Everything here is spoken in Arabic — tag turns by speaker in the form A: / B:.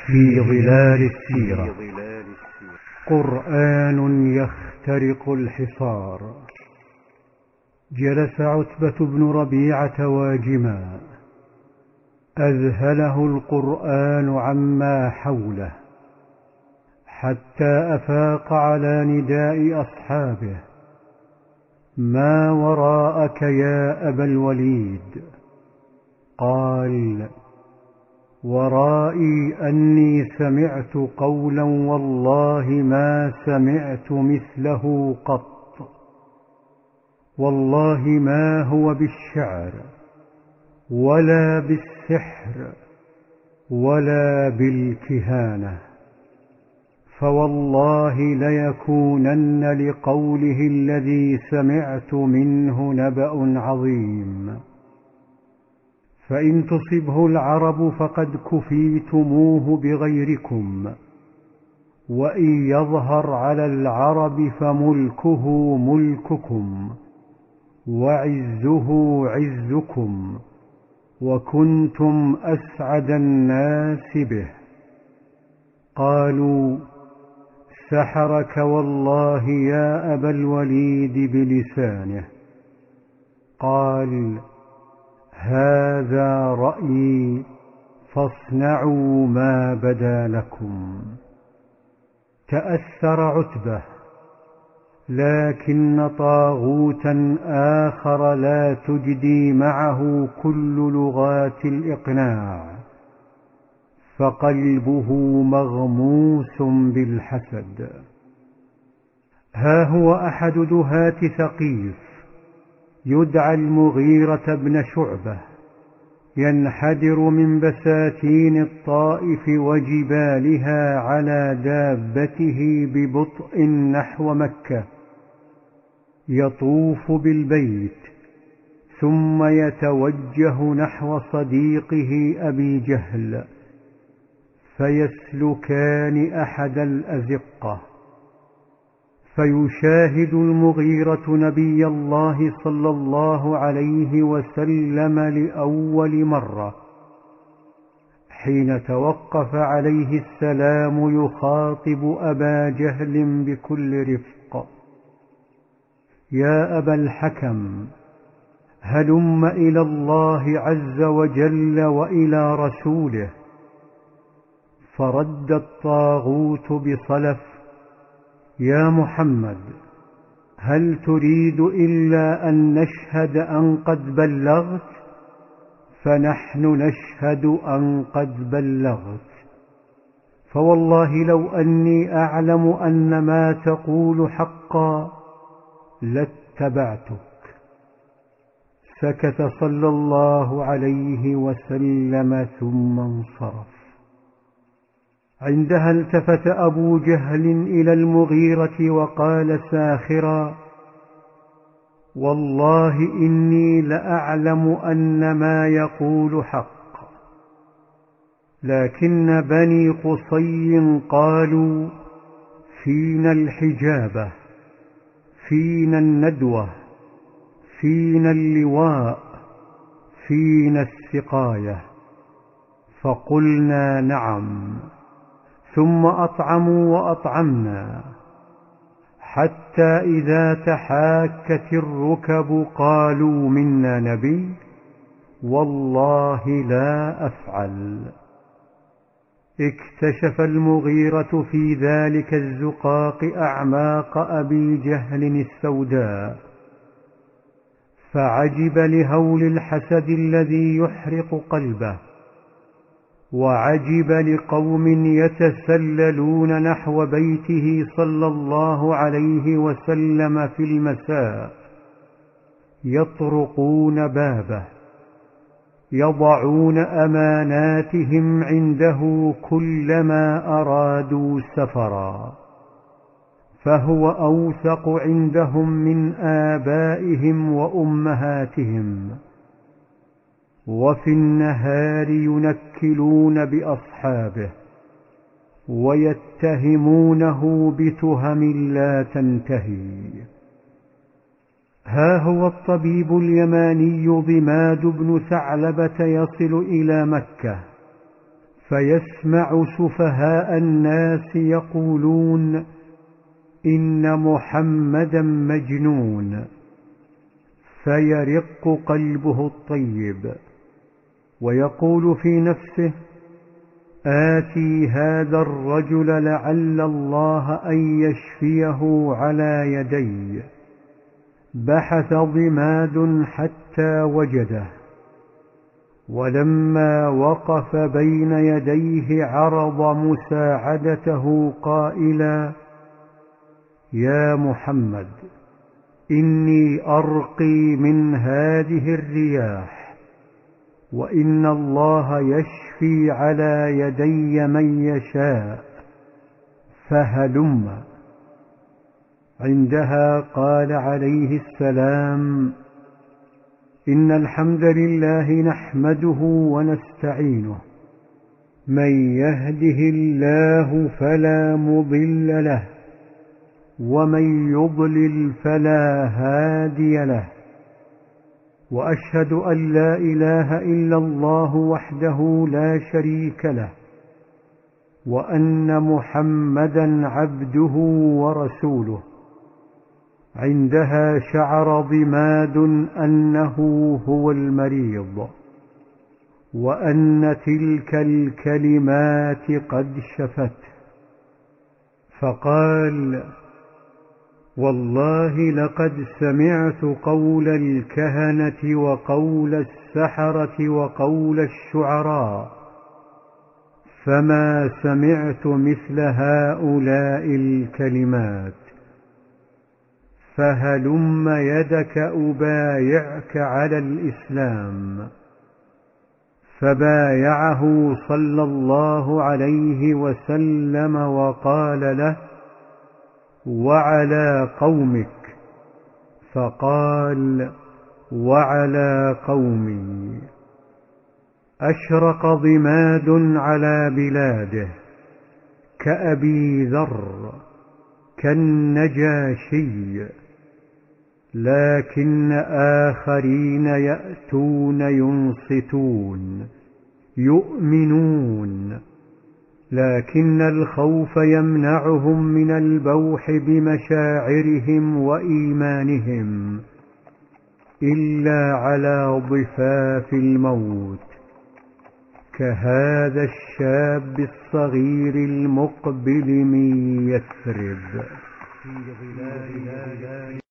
A: في ظلال السيرة. قرآن يخترق الحصار. جلس عتبة بن ربيعة واجما، أذهله القرآن عما حوله، حتى أفاق على نداء أصحابه: ما وراءك يا أبا الوليد؟ قال: ورائي أني سمعت قولا والله ما سمعت مثله قط، والله ما هو بالشعر ولا بالسحر ولا بالكهانة، فوالله ليكونن لقوله الذي سمعت منه نبأ عظيم، فإن تصبه العرب فقد كفيتموه بغيركم، وإن يظهر على العرب فملكه ملككم وعزه عزكم، وكنتم أسعد الناس به. قالوا: سحرك والله يا أبا الوليد بلسانه. قال: هذا رأيي فاصنعوا ما بدا لكم. تأثر عتبة، لكن طاغوتا آخر لا تجدي معه كل لغات الإقناع، فقلبه مغموس بالحسد. ها هو أحد دهاة ثقيف يدعى المغيرة بن شعبة، ينحدر من بساتين الطائف وجبالها على دابته ببطء نحو مكة، يطوف بالبيت ثم يتوجه نحو صديقه أبي جهل، فيسلكان أحد الأزقة، فيشاهد المغيرة نبي الله صلى الله عليه وسلم لأول مرة، حين توقف عليه السلام يخاطب أبا جهل بكل رفق: يا أبا الحكم، هلم إلى الله عز وجل وإلى رسوله. فرد الطاغوت بصلف: يا محمد، هل تريد إلا أن نشهد أن قد بلغت؟ فنحن نشهد أن قد بلغت، فوالله لو أني أعلم أن ما تقول حقا لاتبعتك. سكت صلى الله عليه وسلم ثم انصرف. عندها التفت أبو جهل إلى المغيرة وقال ساخرا: والله إني لأعلم أن ما يقول حق، لكن بني قصي قالوا: فينا الحجابة، فينا الندوة، فينا اللواء، فينا السقاية. فقلنا نعم، ثم أطعموا وأطعمنا، حتى إذا تحاكت الركب قالوا: منا نبي؟ والله لا أفعل. اكتشف المغيرة في ذلك الزقاق أعماق أبي جهل السوداء، فعجب لهول الحسد الذي يحرق قلبه، وعجب لقوم يتسللون نحو بيته صلى الله عليه وسلم في المساء، يطرقون بابه، يضعون أماناتهم عنده كلما أرادوا سفرا، فهو أوثق عندهم من آبائهم وأمهاتهم. وفي النهار ينكلون بأصحابه ويتهمونه بتهم لا تنتهي. ها هو الطبيب اليماني ضماد بن ثعلبة يصل إلى مكة، فيسمع سفهاء الناس يقولون إن محمدا مجنون، فيرق قلبه الطيب ويقول في نفسه: آتي هذا الرجل لعل الله أن يشفيه على يدي. بحث ضماد حتى وجده، ولما وقف بين يديه عرض مساعدته قائلا: يا محمد، إني أرقي من هذه الرياح، وإن الله يشفي على يدي من يشاء، فهلم. عندها قال عليه السلام: إن الحمد لله نحمده ونستعينه، من يهده الله فلا مضل له، ومن يضلل فلا هادي له، وأشهد أن لا إله إلا الله وحده لا شريك له، وأن محمدا عبده ورسوله. عندها شعر ضماد أنه هو المريض، وأن تلك الكلمات قد شفته، فقال: والله لقد سمعت قول الكهنة وقول السحرة وقول الشعراء، فما سمعت مثل هؤلاء الكلمات، فهلم يدك أبايعك على الإسلام. فبايعه صلى الله عليه وسلم وقال له: وعلى قومك؟ فقال: وعلى قومي. أشرق ضماد على بلاده كأبي ذر، كالنجاشي، لكن آخرين يأتون ينصتون يؤمنون، لكن الخوف يمنعهم من البوح بمشاعرهم وإيمانهم إلا على ضفاف الموت، كهذا الشاب الصغير المقبل من يثرب.